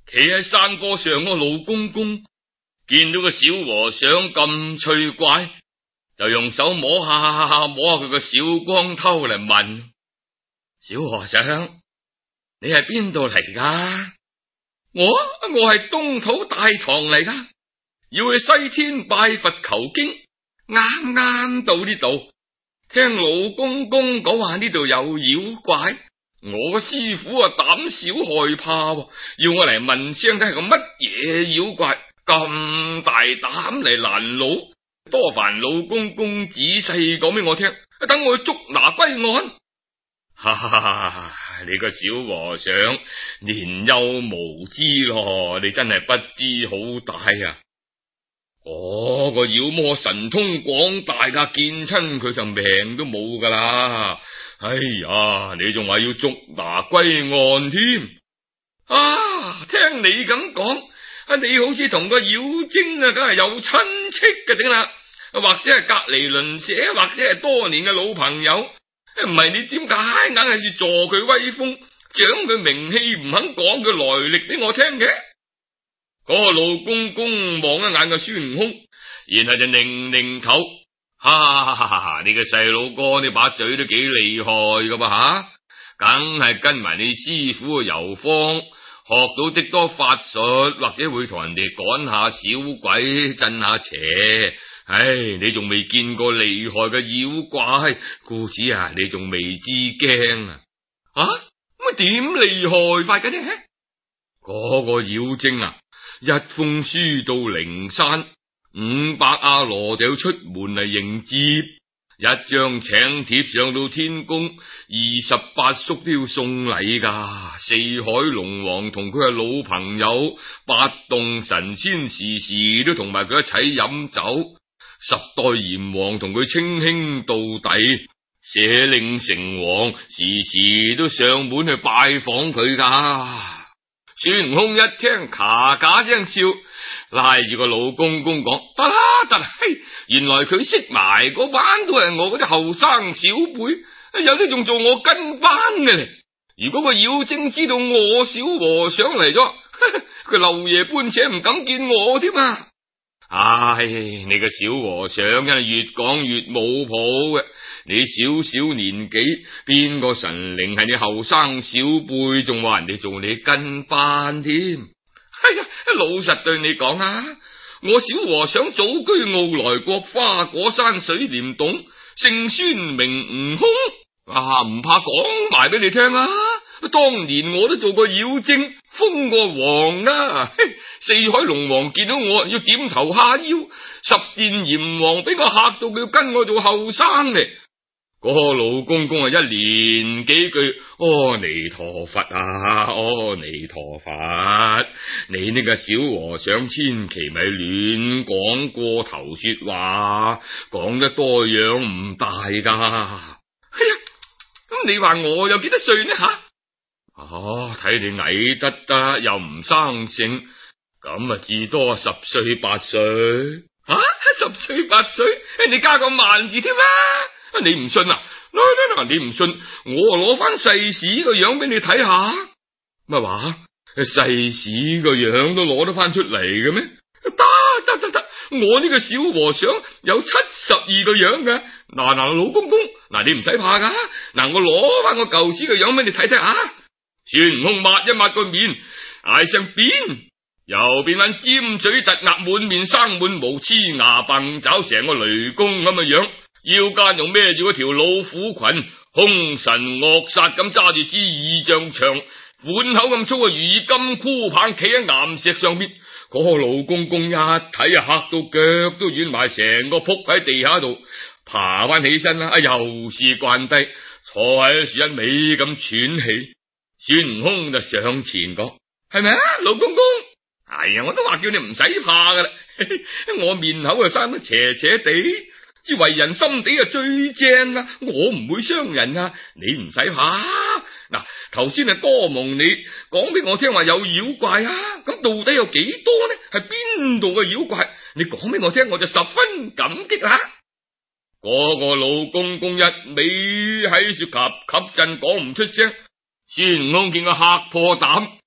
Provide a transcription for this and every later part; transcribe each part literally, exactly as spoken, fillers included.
企喺山坡上個老公公見到個小和尚咁趣怪，就用手摸下摸下佢個小光頭嚟問：小和尚，你係邊度嚟噶？我我係東土大唐嚟噶，要去西天拜佛求經，啱啱到呢度，聽老公公講話呢度有妖怪，我個師傅啊膽小害怕，要我嚟問聲睇係個乜嘢妖怪，咁大膽嚟攔路，多煩老公公仔細講俾我聽，等我去捉拿歸案。哈哈哈哈！你個小和尚年幼無知咯，你真係不知好歹啊！嗰個妖魔神通廣大噶，見親佢就命都冇噶啦！哎呀，你仲話要捉拿歸案添？啊，聽你咁講，你好似同個妖精啊，梗係有親戚嘅頂啦，或者係隔籬鄰舍，或者係多年嘅老朋友。唔係你點解硬係要助佢威風，長佢名氣，唔肯講佢來歷俾我聽嘅？嗰、那個老公公望一眼個孫悟空，然後就擰擰頭，哈哈哈哈！你個細佬哥，你把嘴都幾厲害噶噃吓，梗係跟埋你師傅嘅遊方，學到啲多法術，或者會同人哋趕下小鬼，鎮下邪。唉，你仲未見過厲害嘅妖怪，故此啊，你仲未知驚啊？啊，咁點厲害法嘅呢？嗰、那個妖精啊，一封書到靈山，五百阿羅就要出門嚟迎接，一張請帖上到天宮，二十八宿都要送禮噶，四海龍王同佢係老朋友，八洞神仙時時都同埋佢一齊飲酒。十代閻王同佢稱兄道弟，舍令成王時時都上門去拜訪佢噶。孫悟空一聽，咔咔聲笑，拉住個老公公講：得啦得啦，嘿，原來佢識埋嗰班都係我嗰啲後生小輩，有啲仲做我跟班嘅咧。如果個妖精知道我小和尚嚟咗，佢漏夜搬車唔敢見我添啊！唉，你個小和尚真係越講越冇譜嘅。你小小年紀，邊個神靈係你後生小輩，仲話人哋做你跟班添？哎呀，老實對你講啊，我小和尚祖居傲來國花果山水簾洞，姓孫名悟空。啊，唔怕講埋俾你聽啊！當年我都做過妖精，封過王啊！四海龍王見到我要點頭下腰，十殿閻王俾我嚇到佢要跟我做後生咧。嗰、那個老公公啊，一連幾句阿彌陀佛啊，阿彌陀佛！你呢個小和尚千祈咪亂講過頭說話，講得多樣唔大噶。哎呀，咁你話我有幾多歲呢吓？哦，睇你矮得得，又唔生性，咁啊至多十歲八歲。啊，十歲八歲，你加個萬字添啦！你唔信啊？嗱嗱嗱，你唔信，我攞翻世史個樣俾你睇下。乜話？世史個樣都攞得翻出嚟嘅咩？得得得得，我呢個小和尚有七十二個樣嘅。嗱嗱，老公公，嗱你唔使怕噶。嗱，我攞翻個舊時個樣俾你睇睇下。孫悟空抹一抹個面，嗌聲變，又變翻尖嘴突額，滿面生滿毛，黐牙笨爪，成個雷公咁嘅樣，腰間又孭住嗰條老虎裙，凶神惡煞咁揸住支二丈長，碗口咁粗嘅如金箍棒，企喺岩石上邊。嗰、那個老公公一睇啊，嚇到腳都軟埋，成個仆喺地下度，爬翻起身啦，啊又是慣低，坐喺樹一味咁喘氣。孫悟空就上前講：係咪啊，老公公？哎呀，我都話叫你唔使怕噶啦，我面口啊生得斜斜地，至為人心地啊最正啊，我唔會傷人啊，你唔使怕。嗱，頭先係多蒙你講俾我聽話有妖怪啊，咁到底有幾多呢？係邊度嘅妖怪？你講俾我聽，我就十分感激啦。嗰個老公公一味喺樹及及陣講唔出聲。孫悟空見佢嚇破膽，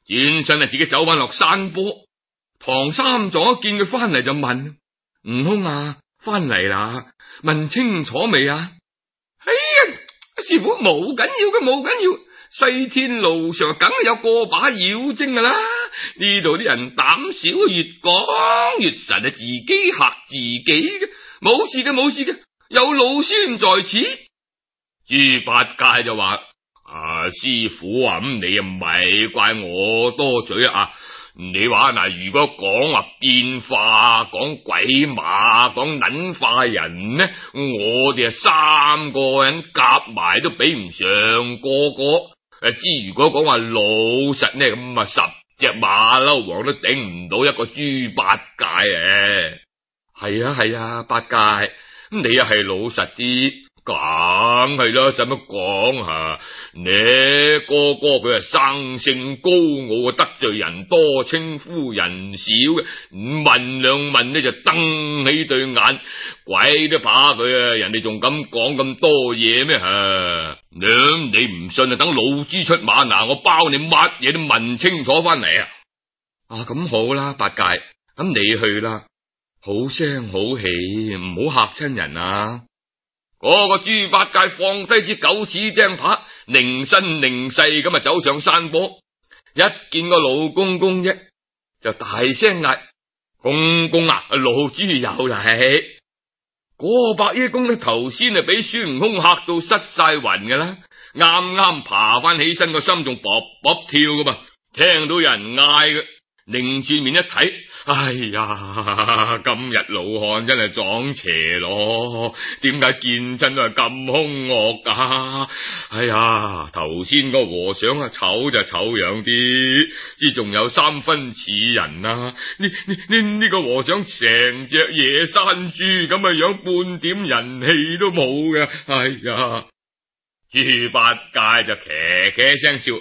轉身啊自己走翻落山坡。唐三藏一見佢翻嚟就問：悟空啊，翻嚟啦？問清楚未啊？哎呀，師傅冇緊要嘅，冇緊要。西天路上梗係有個把妖精噶啦，呢度啲人膽小，越講越神啊，自己嚇自己嘅，冇事嘅冇事嘅，有老孫在此。豬八戒就話：啊，師傅啊，咁你啊唔係怪我多嘴啊。你話嗱，如果講話變化，講鬼馬，講捻化人呢，我哋啊三個人夾埋都比唔上個個。誒，之如果講話老實呢，咁啊十隻馬騮王都頂唔到一個豬八戒誒。係啊係啊，八戒，咁你又係老實啲。梗係啦，使乜講吓？你哥哥佢係生性高傲，得罪人多，稱呼人少嘅。問兩問呢就瞪起對眼，鬼都怕佢啊！人哋仲咁講咁多嘢咩？吓，你你唔信啊？等老豬出馬，嗱，我包你乜嘢都問清楚翻嚟啊！啊，咁好啦，八戒，咁你去啦，好聲好氣，唔好嚇親人啊！嗰個豬八戒放低支九齒釘耙，凝身凝勢咁啊走上山坡，一見個老公公啫，就大聲嗌：公公啊，老豬有嚟！嗰個白衣公呢，頭先啊俾孫悟空嚇到失晒魂噶啦，啱啱爬翻起身，個心仲卜卜跳噶嘛，聽到有人嗌嘅，擰轉面一睇，哎呀，今日老漢真係撞邪咯！點解見真都係咁兇惡噶？哎呀，頭先個和尚啊，醜就醜樣啲，之仲有三分似人啊！呢呢呢呢個和尚成隻野山豬咁嘅樣，半點人氣都冇嘅。哎呀！豬八戒就騎騎聲笑，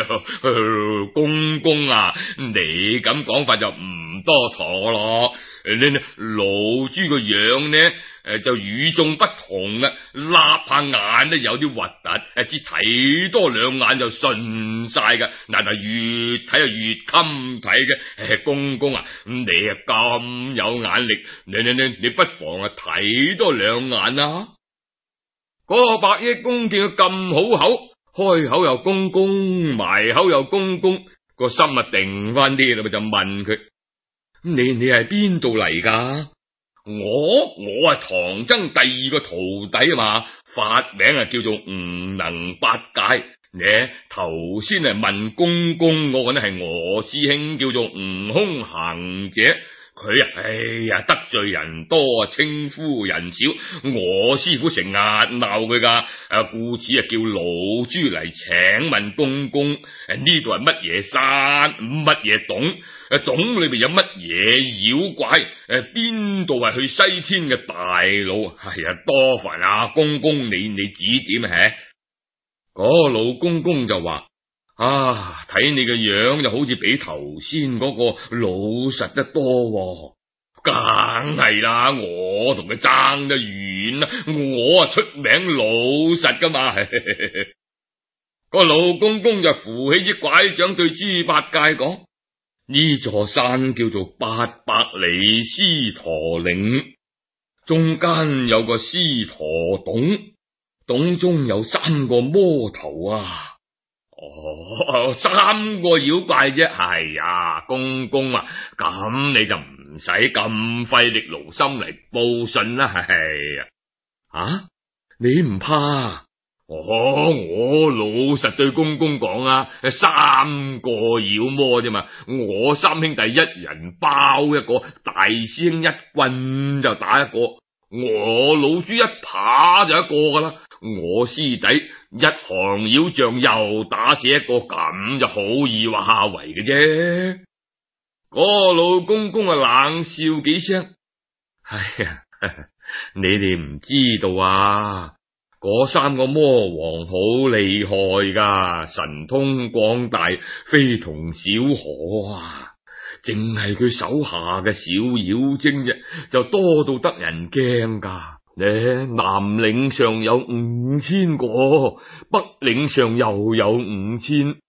公公啊，你咁講法就唔多妥咯。你老豬個樣呢，誒就與眾不同啊，擸下眼都有啲核突，誒只睇多兩眼就順晒噶。嗱嗱，越睇就越襟睇嘅。誒，公公啊，你啊咁有眼力，你你你你不妨啊睇多兩眼啊！嗰個白衣公見佢咁好口，開口又公公，埋口又公公，個心啊定翻啲啦，咪就問佢：你你係邊度嚟噶？我我係唐僧第二個徒弟啊嘛，法名啊叫做悟能八戒。你頭先係問公公，我呢係我師兄，叫做悟空行者。佢啊，哎呀，得罪人多，稱呼人少，我師傅成日鬧佢噶，啊，故此啊叫老豬嚟請問公公，誒呢度係乜嘢山，乜嘢洞，誒洞裏邊有乜嘢妖怪，誒邊度係去西天嘅大路？係啊，多煩啊，公公你你指點啊？嗰個老公公就話：啊，睇你個樣就好似比頭先嗰個老實得多，梗係啦，我同佢爭得遠啦，我啊出名老實噶嘛。個老公公就扶起支拐杖對豬八戒講：呢座山叫做八百里獅駝嶺，中間有個獅駝洞，洞中有三個魔頭啊。哦，三個妖怪啫，係啊，公公啊，咁你就唔使咁費力勞心嚟報信啦，係啊，啊，你唔怕？哦，我老實對公公講啊，三個妖魔啫嘛，我三兄弟一人包一個，大師兄一棍就打一個，我老豬一扒就一個噶啦。我師弟一行妖像又打死一個，咁就好易話為嘅啫。嗰個老公公啊冷笑幾聲，哎呀，你哋唔知道啊，嗰三個魔王好厲害噶，神通廣大，非同小可啊！淨係佢手下嘅小妖精啫，就多到得人驚噶。呢南嶺上有五千個，北嶺上又有五千，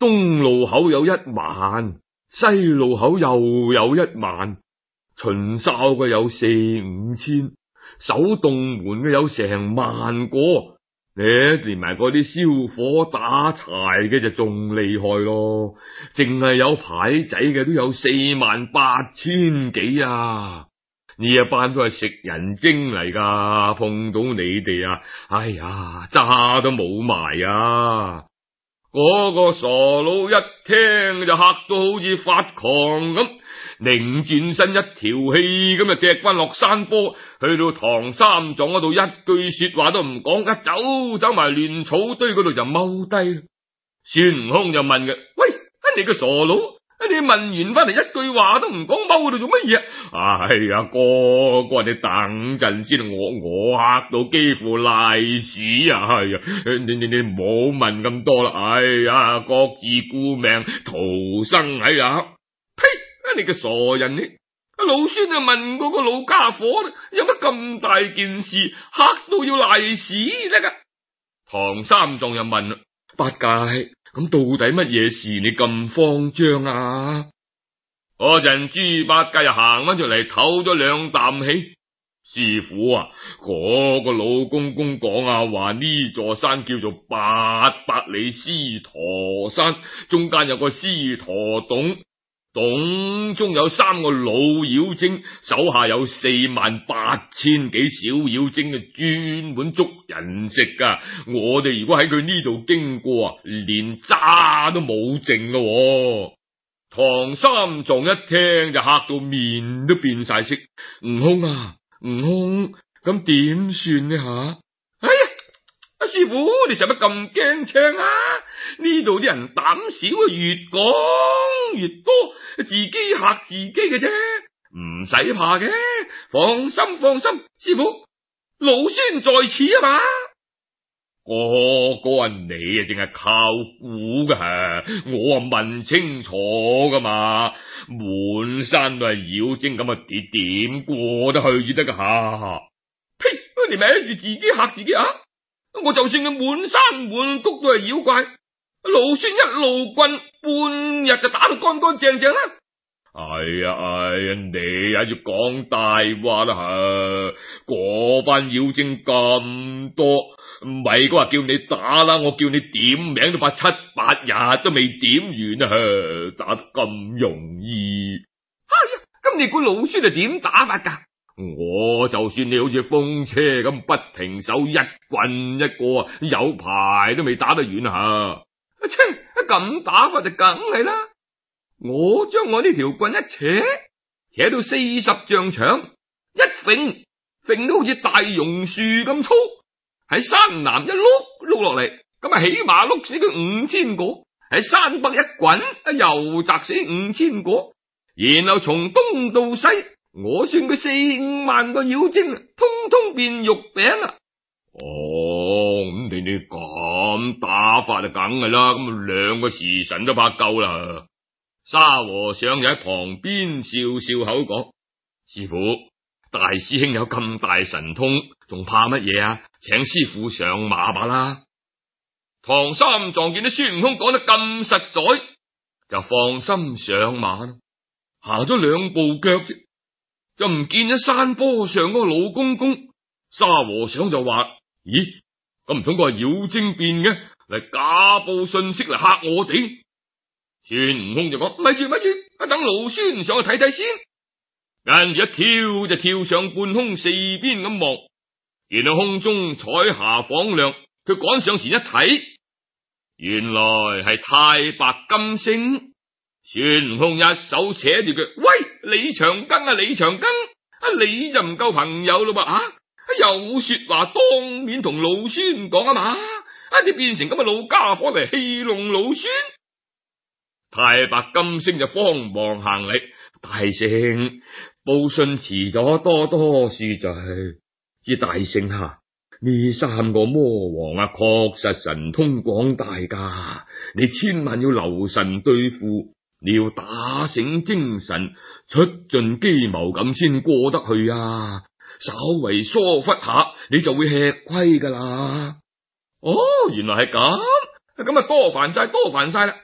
東路口有一萬，西路口又有一萬，巡哨嘅有四五千，守洞門嘅有成萬個，你連埋嗰啲燒火打柴嘅就仲厲害咯，淨係有牌仔嘅都有四萬八千幾啊！呢一班都係食人精嚟噶，碰到你哋啊，哎呀，渣都冇埋啊！嗰個傻佬一聽就嚇到好似發狂咁，擰轉身一條氣咁就踢翻落山坡，去到唐三藏嗰度，一句說話都唔講，一走走埋亂草堆嗰度就踎低。孫悟空就問佢：喂，你個傻佬，你問完翻嚟一句話都唔講，踎喺度做乜嘢？哎呀，哥哥，你等陣先，我我嚇到幾乎賴屎啊！係、哎、呀，你你你唔好問咁多啦，哎呀，各自顧命，逃生喺呀！呸！你個傻人，你老孫就問嗰個老家伙，有乜咁大件事嚇到要賴屎得噶？唐三藏又問啦：八戒，咁到底乜嘢事你咁慌張啊？嗰陣豬八戒又行翻出嚟唞咗兩啖氣，師父啊，嗰、那個老公公講啊，話呢座山叫做八百里獅駝山，中間有個獅駝洞，洞中有三個老妖精，手下有四萬八千幾小妖精嘅，專門捉人食噶。我哋如果喺佢呢度經過啊，連渣都冇剩咯。唐三藏一聽就嚇到面都變晒色。悟空啊，悟空，咁點算呢吓？哎呀，阿師父，你使乜咁驚青啊？呢度啲人膽小啊，越講越多，自己嚇自己嘅啫，唔使怕嘅，放心放心，師父，老孫在此啊嘛。哥哥啊，你啊淨係靠估噶，我啊問清楚噶嘛，滿山都係妖精，咁啊點點過得去至得噶吓？呸！你咪喺住自己嚇自己啊！我就算佢滿山滿谷都係妖怪，老孫一路棍半日就打到乾乾淨淨啦。哎呀哎呀，你喺度講大話啦吓！嗰班妖精咁多，唔係嗰話叫你打啦，我叫你點名都怕七八日都未點完啊！打得咁容易？哎呀，咁你估老孫係點打法噶？我就算你好似風車咁不停手，一棍一個，有排都未打得完啊！切，咁打法就梗係啦。我將我呢條棍一扯，扯到四十丈長，一揈揈到好似大榕樹咁粗，喺山南一碌碌落嚟，咁啊起碼碌死佢五千個；喺山北一滾，又砸死五千個。然後從東到西，我算佢四五萬個妖精，通通變肉餅啊！哦，咁你哋咁打法就梗係啦，咁兩個時辰都怕夠啦。沙和尚就喺旁邊笑笑口講：師父，大師兄有咁大神通，仲怕乜嘢啊？請師父上馬吧啦！唐三藏見到孫悟空講得咁實在，就放心上馬，行咗兩步腳啫，就唔見咗山坡上嗰個老公公。沙和尚就話：咦，咁唔通佢係妖精變嘅，嚟假報信息嚟嚇我哋？孫悟空就講：咪住咪住，等老孫上去睇睇先。跟住一跳就跳上半空，四邊咁望，見到空中彩霞晃亮。佢趕上前一睇，原來係太白金星。孫悟空一手扯住佢：喂，李長庚啊，李長庚，啊你就唔夠朋友咯噃啊！有說話當面同老孫講啊嘛，啊你變成咁嘅老家伙嚟戲弄老孫。太白金星就慌忙行嚟，大聖報信遲咗，多多恕罪。知大聖下，呢三個魔王啊，確實神通廣大噶，你千萬要留神對付，你要打醒精神，出盡機謀咁先過得去啊！稍為疏忽下，你就會吃虧噶啦。哦，原來係咁，咁啊多煩晒，多煩晒啦。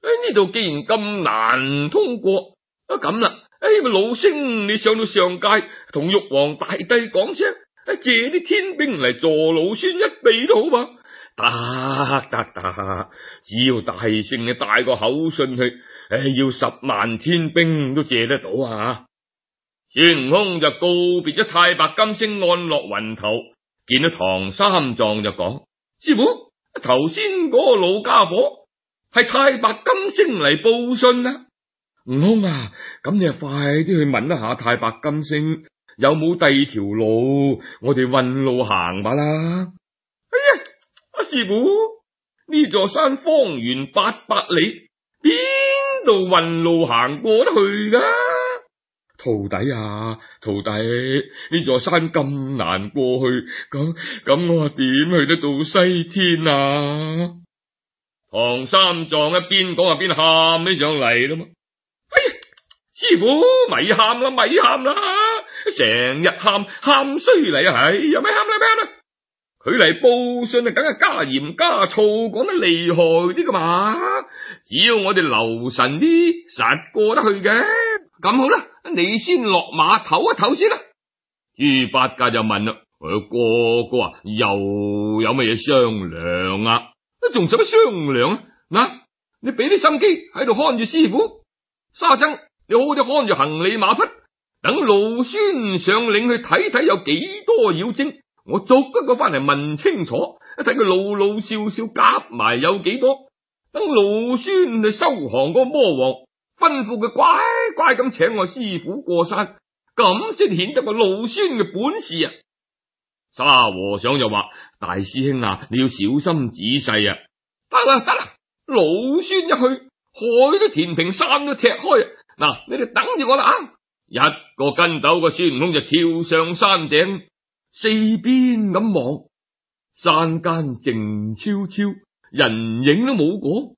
呢度既然咁難通過，啊咁啦，誒，老星你上到上界同玉皇大帝講聲，借啲天兵嚟助老孫一臂都好嘛？得得得，只要大聖你帶個口信去，誒，要十萬天兵都借得到啊！孫悟空就告別咗太白金星，安落雲頭，見到唐三藏就講：師傅，頭先嗰個老家伙係太白金星嚟報信啊！悟空啊，咁你啊快啲去問一下太白金星有冇第二條路，我哋運路行吧啦。哎呀，阿師傅，呢座山方圓八百里，邊度運路行過得去噶？徒弟啊，徒弟，呢座山咁難過去，咁咁我點去得到西天啊？唐三藏一邊講一邊喊起上嚟啦嘛！哎呀，師傅咪喊啦，咪喊啦，成日喊喊衰嚟啊！係有咩喊啦咩啦？佢嚟報信啊，梗係加鹽加醋，講得厲害啲噶嘛！只要我哋留神啲，實過得去嘅。咁好啦，你先落馬唞一唞先啦。豬八戒就問啦：哥哥啊，又有乜嘢商量啊？仲使乜商量啊？嗱，你俾啲心機喺度看住師傅，沙僧你好好地看住行李馬匹，等老孫上嶺去睇睇有幾多妖精，我逐一個翻嚟問清楚，一睇佢老老少少夾埋有幾多，等老孫去收降個魔王，吩咐佢乖乖咁請我師傅過山，咁先顯得個老孫嘅本事啊！沙和尚就話：大師兄啊，你要小心仔細啊！得啦得啦，老孫一去，海都填平，山都踢開啊！嗱，你哋等住我啦啊！一個跟斗個孫悟空就跳上山頂，四邊咁望，山間靜悄悄，人影都冇個。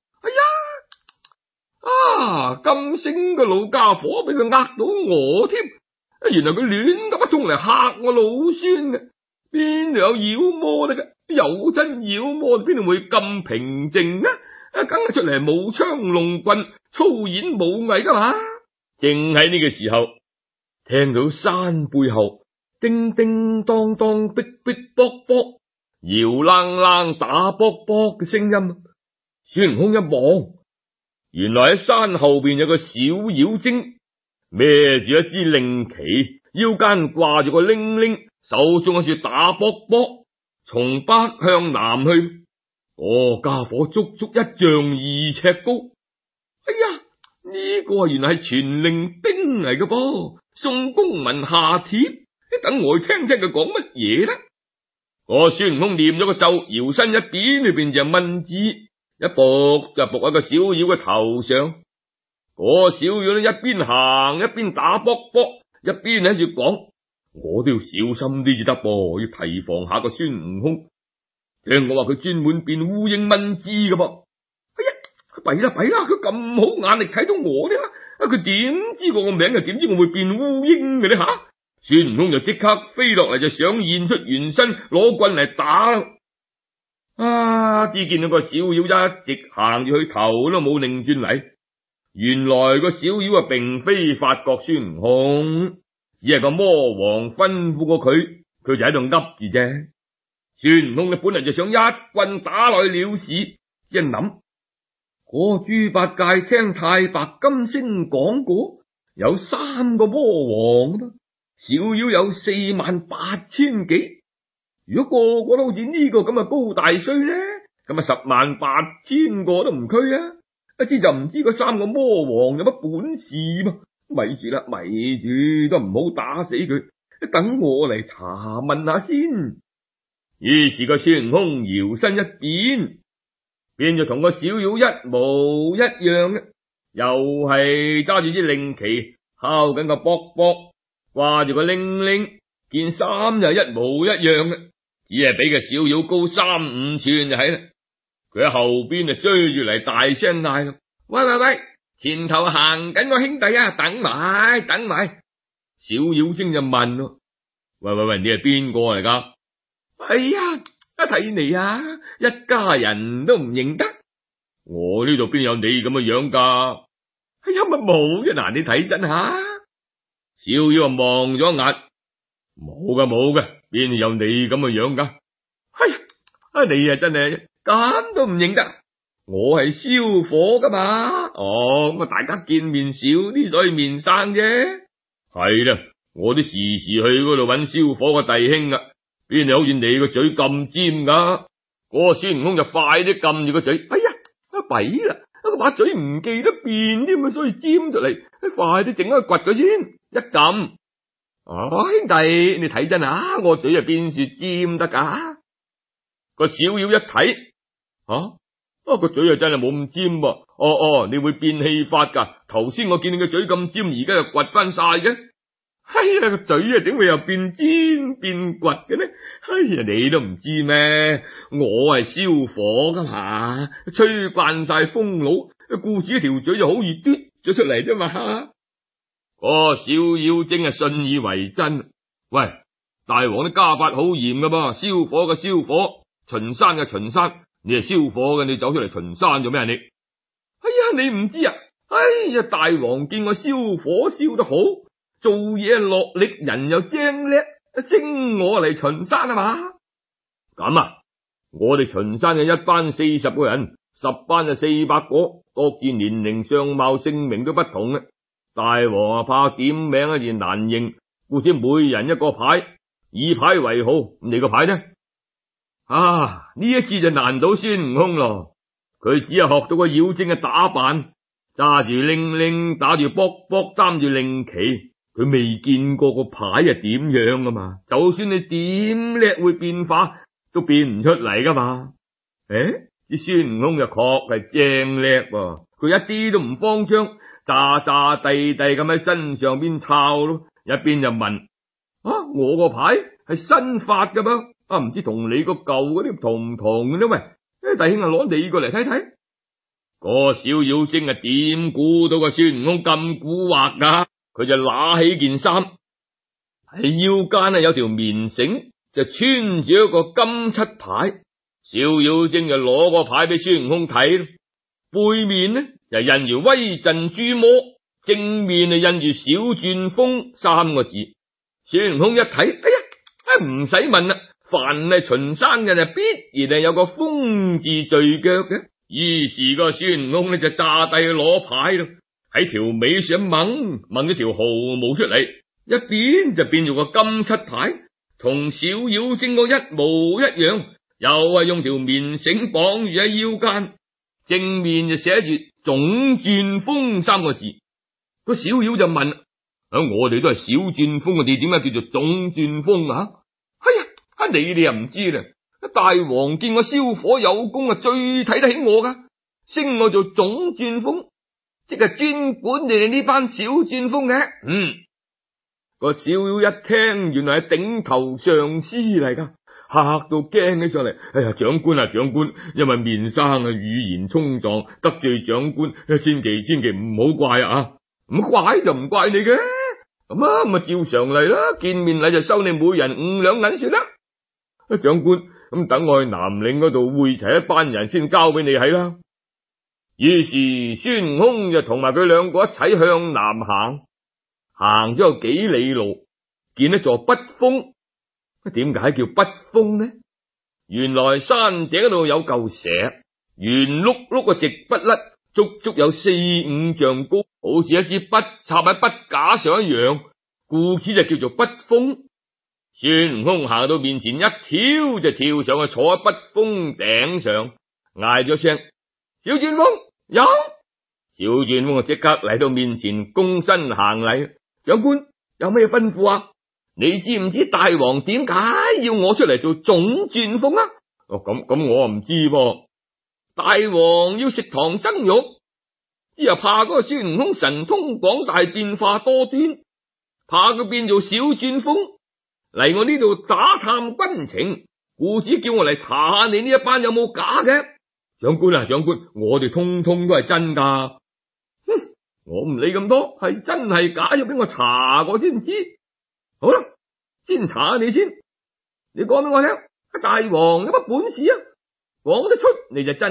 哎呀，啊，金星個老家伙俾佢呃到我添，原來佢亂咁一通嚟嚇我老孫嘅。邊度有妖魔嚟嘅？有真妖魔邊度會咁平靜啊？梗係出嚟舞槍弄棍、粗演武藝噶嘛？正喺呢個時候，聽到山背後叮叮當當、逼逼卜卜、搖冷冷、打卜卜嘅聲音。孫悟空一望，原來喺山後邊有個小妖精，孭住一支令旗，腰間掛住個鈴鈴，手中喺處打卜卜，從北向南去。嗰家伙足足一丈二尺高。哎呀，呢個原來係傳令兵嚟嘅噃，送公文下帖。等我去聽聽佢講乜嘢啦。個孫悟空念咗個咒，搖身一變，裏邊就蚊子一卜就卜喺個小妖嘅頭上。嗰小妖咧一邊行一邊打卜卜，一邊喺住講：我都要小心啲至得噃，要提防下個孫悟空。聽我話佢專門變烏蠅蚊子嘅噃。哎呀，弊啦弊啦，佢咁好眼力睇到我呢？啊，佢點知我個名？又點知我會變烏蠅嘅呢？吓！孫悟空就即刻飛落嚟，就想現出原身攞棍嚟打。啊！只見到個小妖一直行住去，頭都冇擰轉嚟。原來個小妖啊，並非發覺孫悟空，只係個魔王吩咐過佢，佢就喺度噏住啫。孫悟空咧本嚟就想一棍打落去了事，只係諗嗰個豬八戒聽太白金星講過，有三個魔王，小妖有四萬八千幾。如果個個都好似呢個咁嘅高大衰咧，咁啊十萬八千個都唔拘啊！一知就唔知嗰三個魔王有乜本事嘛？咪住啦，咪住都唔好打死佢，等我嚟查問下先。於是個孫悟空搖身一變，變咗同個小妖一模一樣嘅，又係揸住支令旗，敲緊個卜卜，掛住個鈴鈴，件衫又一模一樣嘅，只係比個小妖高三五寸就係啦。佢喺後邊就追住嚟，大聲嗌：喂喂喂，前頭行緊個兄弟啊，等埋等埋！小妖精就問：喂喂喂，你係邊個嚟噶？哎呀，一睇你啊，一家人都唔認得。 我呢度邊有你咁嘅樣噶？哎呀，乜冇啫？嗱，你睇真下。小妖啊望咗一眼，冇噶冇噶，邊有你咁嘅樣噶？哎呀，啊你啊真係咁都唔認得，我係燒火噶嘛。哦，咁啊大家見面少啲，所以面生啫。係啦，我都時時去嗰度揾燒火嘅弟兄噶，邊有好似你個嘴咁尖噶？嗰個孫悟空就快啲撳住個嘴，哎呀，啊弊啦，個把嘴唔記得變添啊，所以尖出嚟，快啲整開掘佢先，一撳。啊兄弟，你睇真啊，我嘴啊邊處尖得噶？個小妖一睇，吓啊個嘴啊真係冇咁尖噃。哦哦，你會變戲法噶？頭先我見你個嘴咁尖，而家又掘翻晒嘅。哎呀，個嘴啊點會又變尖變掘嘅呢？哎呀，你都唔知咩？我係燒火噶嘛，吹慣晒風爐，故此條嘴就好易嘟咗出嚟啫嘛。個小妖精啊信以為真。喂，大王啲家法好嚴噶噃，燒火嘅燒火，巡山嘅巡山，你係燒火嘅，你走出嚟巡山做咩啊你？哎呀，你唔知啊？哎呀，大王見我燒火燒得好，做嘢落力，人又精叻，升我嚟巡山啊嘛。咁啊，我哋巡山嘅一班四十個人，十班就四百個，各自年齡相貌姓名都不同嘅。大王啊怕點名一件難認，故此每人一個牌，以牌為號。你個牌呢？啊，呢一次就難到孫悟空咯。佢只係學到個妖精嘅打扮，揸住鈴鈴，打住卜卜，擔住令旗，佢未見過個牌係點樣噶嘛。就算你點叻會變化，都變唔出嚟噶嘛。誒，啲孫悟空就確係正叻喎，佢一啲都唔慌張，詐詐地地咁喺身上邊抄咯，一邊就問：啊，我個牌係新發噶噃，啊唔知同你個舊嗰啲同唔同嘅呢？喂！弟兄啊，攞你過嚟睇睇。個小妖精啊，點估到個孫悟空咁蠱惑噶？佢就拿起件衫，喺腰間啊有條棉繩，就穿住一個金漆牌。小妖精就攞個牌俾孫悟空睇，背面呢就印住威震諸魔，正面啊印住小鑽風三個字。孫悟空一睇，哎呀，唔使問啦。凡係巡山嘅就必然係有個風字序腳嘅，於是個孫悟空呢就詐帝攞牌咯，喺條尾上掹掹咗條毫毛出嚟，一邊就變做個金漆牌，同小妖精個一模一樣，又係用條棉繩綁住喺腰間，正面就寫住總鑽風三個字。個小妖就問：啊，我哋都係小鑽風，我哋點解叫做總鑽風啊？哎呀！啊！你哋又唔知啦，大王見我燒火有功啊，最睇得起我噶，升我做總鑽風，即係專管你哋呢班小鑽風嘅。嗯，個小妖一聽，原來係頂頭上司嚟噶，嚇到驚起上嚟。哎呀，長官啊，長官，因為面生啊語言衝撞，得罪長官，千祈千祈唔好怪啊！咁怪就唔怪你嘅，咁啊咁啊照常嚟啦，見面禮就收你每人五兩銀算啦。長官，咁等我去南嶺嗰度匯齊一班人先交俾你睇啦。於是孫悟空就同埋佢兩個一齊向南行，行咗有幾里路，見一座北峰。點解叫北峰呢？原來山頂嗰度有嚿石，圓碌碌嘅直不甩，足足有四五丈高，好似一支筆插喺筆架上一樣，故此就叫做北峰。孫悟空行到面前，一跳就跳上去，坐喺北峰頂上，嗌咗聲：小鑽風有！小鑽風就即刻嚟到面前，躬身行禮。長官有咩吩咐啊？你知唔知大王點解要我出嚟做總鑽風啊？哦，咁咁我唔知噃。大王要食唐僧肉，之後怕嗰個孫悟空神通廣大，變化多端，怕佢變做小鑽風嚟我呢度打探軍情，故此叫我嚟查下你呢一班有冇假嘅。長官啊，長官，我哋通通都係真噶。哼，我唔理咁多，係真係假要俾我查過先知。好啦，先查下你先。你講俾我聽，大王有乜本事啊？講得出你就真，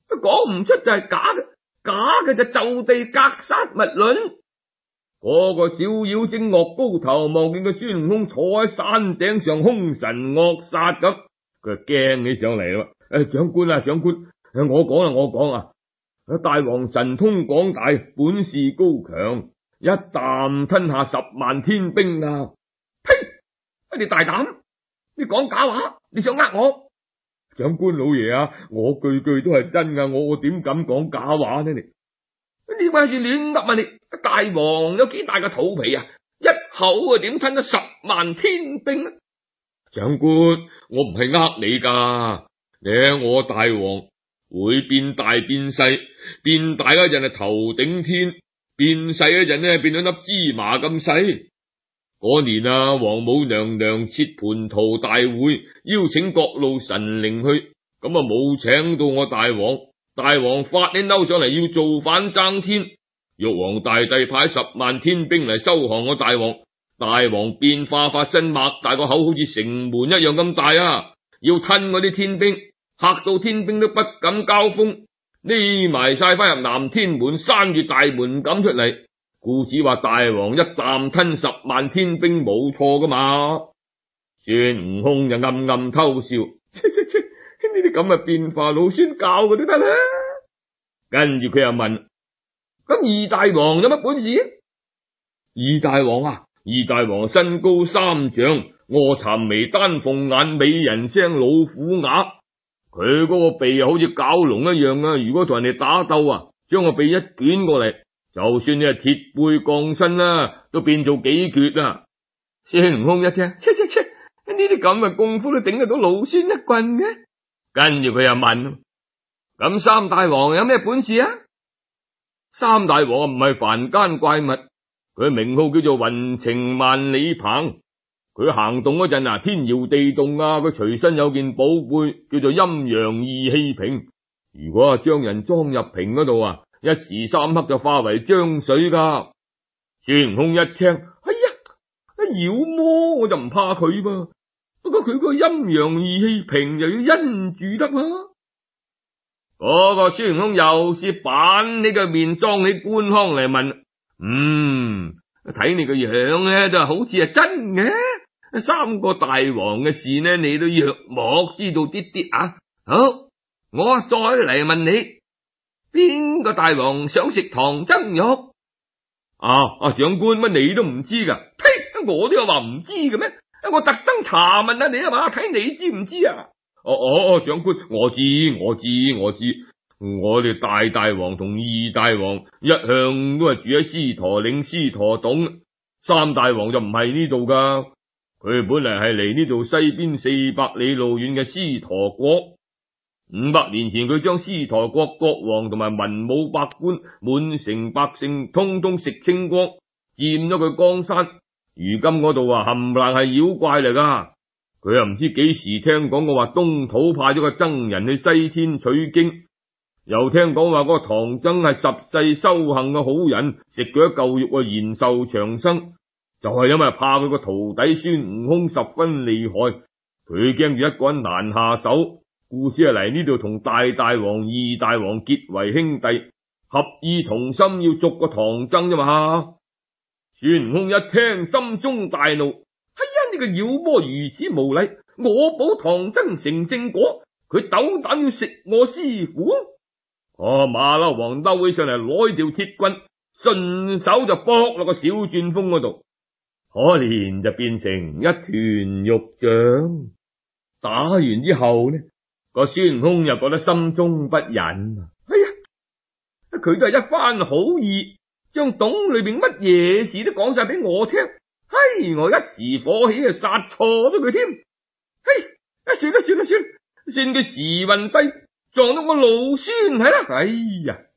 講唔出就係假嘅，假嘅就就地格殺勿論。嗰個小妖精岳高頭望見個孫悟空坐喺山頂上兇神惡煞咁，佢就驚起上嚟啦。誒，長官啊，長官，誒，我講啦，我講啊，大王神通廣大，本事高強，一啖吞下十萬天兵啊！呸！你大膽，你講假話，你想呃我？長官老爺啊，我句句都係真噶，我我點敢講假話呢？你你咪住亂噏啊！你大王有幾大個肚皮啊？一口啊點吞咗十萬天兵啊？長官，我唔係呃你噶，你我大王會變大變細，變大嗰陣係頭頂天，變細嗰陣呢變咗粒芝麻咁細。嗰年啊，王母娘娘設蟠桃大會，邀請各路神靈去，咁啊冇請到我大王。大王發起嬲上嚟要造反爭天，玉皇大帝派十萬天兵嚟收降我大王。大王變化法身，擘大個口，好似城門一樣咁大啊！要吞嗰啲天兵，嚇到天兵都不敢交鋒，匿埋晒翻入南天門，閂住大門唔敢出嚟。故此話大王一啖吞十萬天兵冇錯噶嘛。孫悟空就暗暗偷笑，切切切，呢啲咁嘅變化老孫教嘅都得啦。跟住佢又問：咁二大王有乜本事？二大王啊，二大王身高三丈，臥蠶眉，丹鳳眼，美人聲，老虎牙。佢嗰個鼻好似蛟龍一樣啊！如果同人哋打鬥啊，將個鼻一捲過嚟，就算你係鐵背降身啦，都變做幾橛啊！孫悟空一聽，切切切，呢啲咁嘅功夫都頂得到老孫一棍嘅。跟住佢又問：咁三大王有咩本事啊？三大王唔係凡間怪物，佢名號叫做雲情萬里鵬。佢行動嗰陣啊，天搖地動啊！佢隨身有件寶貝叫做陰陽二氣瓶，如果啊將人裝入瓶嗰度啊，一時三刻就化為漿水噶。孫悟空一聽，哎呀，妖魔我就唔怕佢噃，不過佢個陰陽二氣瓶又要因住得嘛。嗰個孫悟空又是板你個面，裝起官腔嚟問：嗯，睇你個樣咧，就好似係真嘅。三個大王嘅事呢，你都約莫知道啲啲啊。好，我再嚟問你，邊個大王想食唐僧肉？啊啊，長官，乜你都唔知噶？呸！我都有話唔知嘅咩？我特登查問下你啊嘛，睇你知唔知啊？哦哦，長官，我知我知我知，我哋大大王同二大王一向都係住喺獅駝嶺獅駝洞，三大王就唔係呢度噶。佢本嚟係嚟呢度西邊四百里路遠嘅獅駝國，五百年前佢將獅駝國國王同埋文武百官、滿城百姓通通食清光，佔咗佢江山。如今嗰度啊，冚唪唥係妖怪嚟噶。佢又唔知幾時聽講過話東土派咗個僧人去西天取經，又聽講話嗰個唐僧係十世修行嘅好人，食佢一嚿肉啊延壽長生。就係因為怕佢個徒弟孫悟空十分厲害，佢驚住一個人難下手，故此係嚟呢度同大大王、二大王結為兄弟，合意同心要捉個唐僧啫嘛。孫悟空一聽，心中大怒，哎呀，呢個妖魔如此無禮，我保唐僧成正果，佢斗膽要食我師傅。哦，馬騮王嬲起上嚟，攞條鐵棍，順手就搏落個小鑽風嗰度。可憐就變成一團肉醬。打完之後呢，個孫悟空又覺得心中不忍。哎呀，佢都係一番好意，將洞裏邊乜嘢事都講晒俾我聽。嘿，我一時火起啊，殺錯咗佢添。嘿，算啦算啦算啦，算佢時運低，撞到我老孫係啦。哎呀！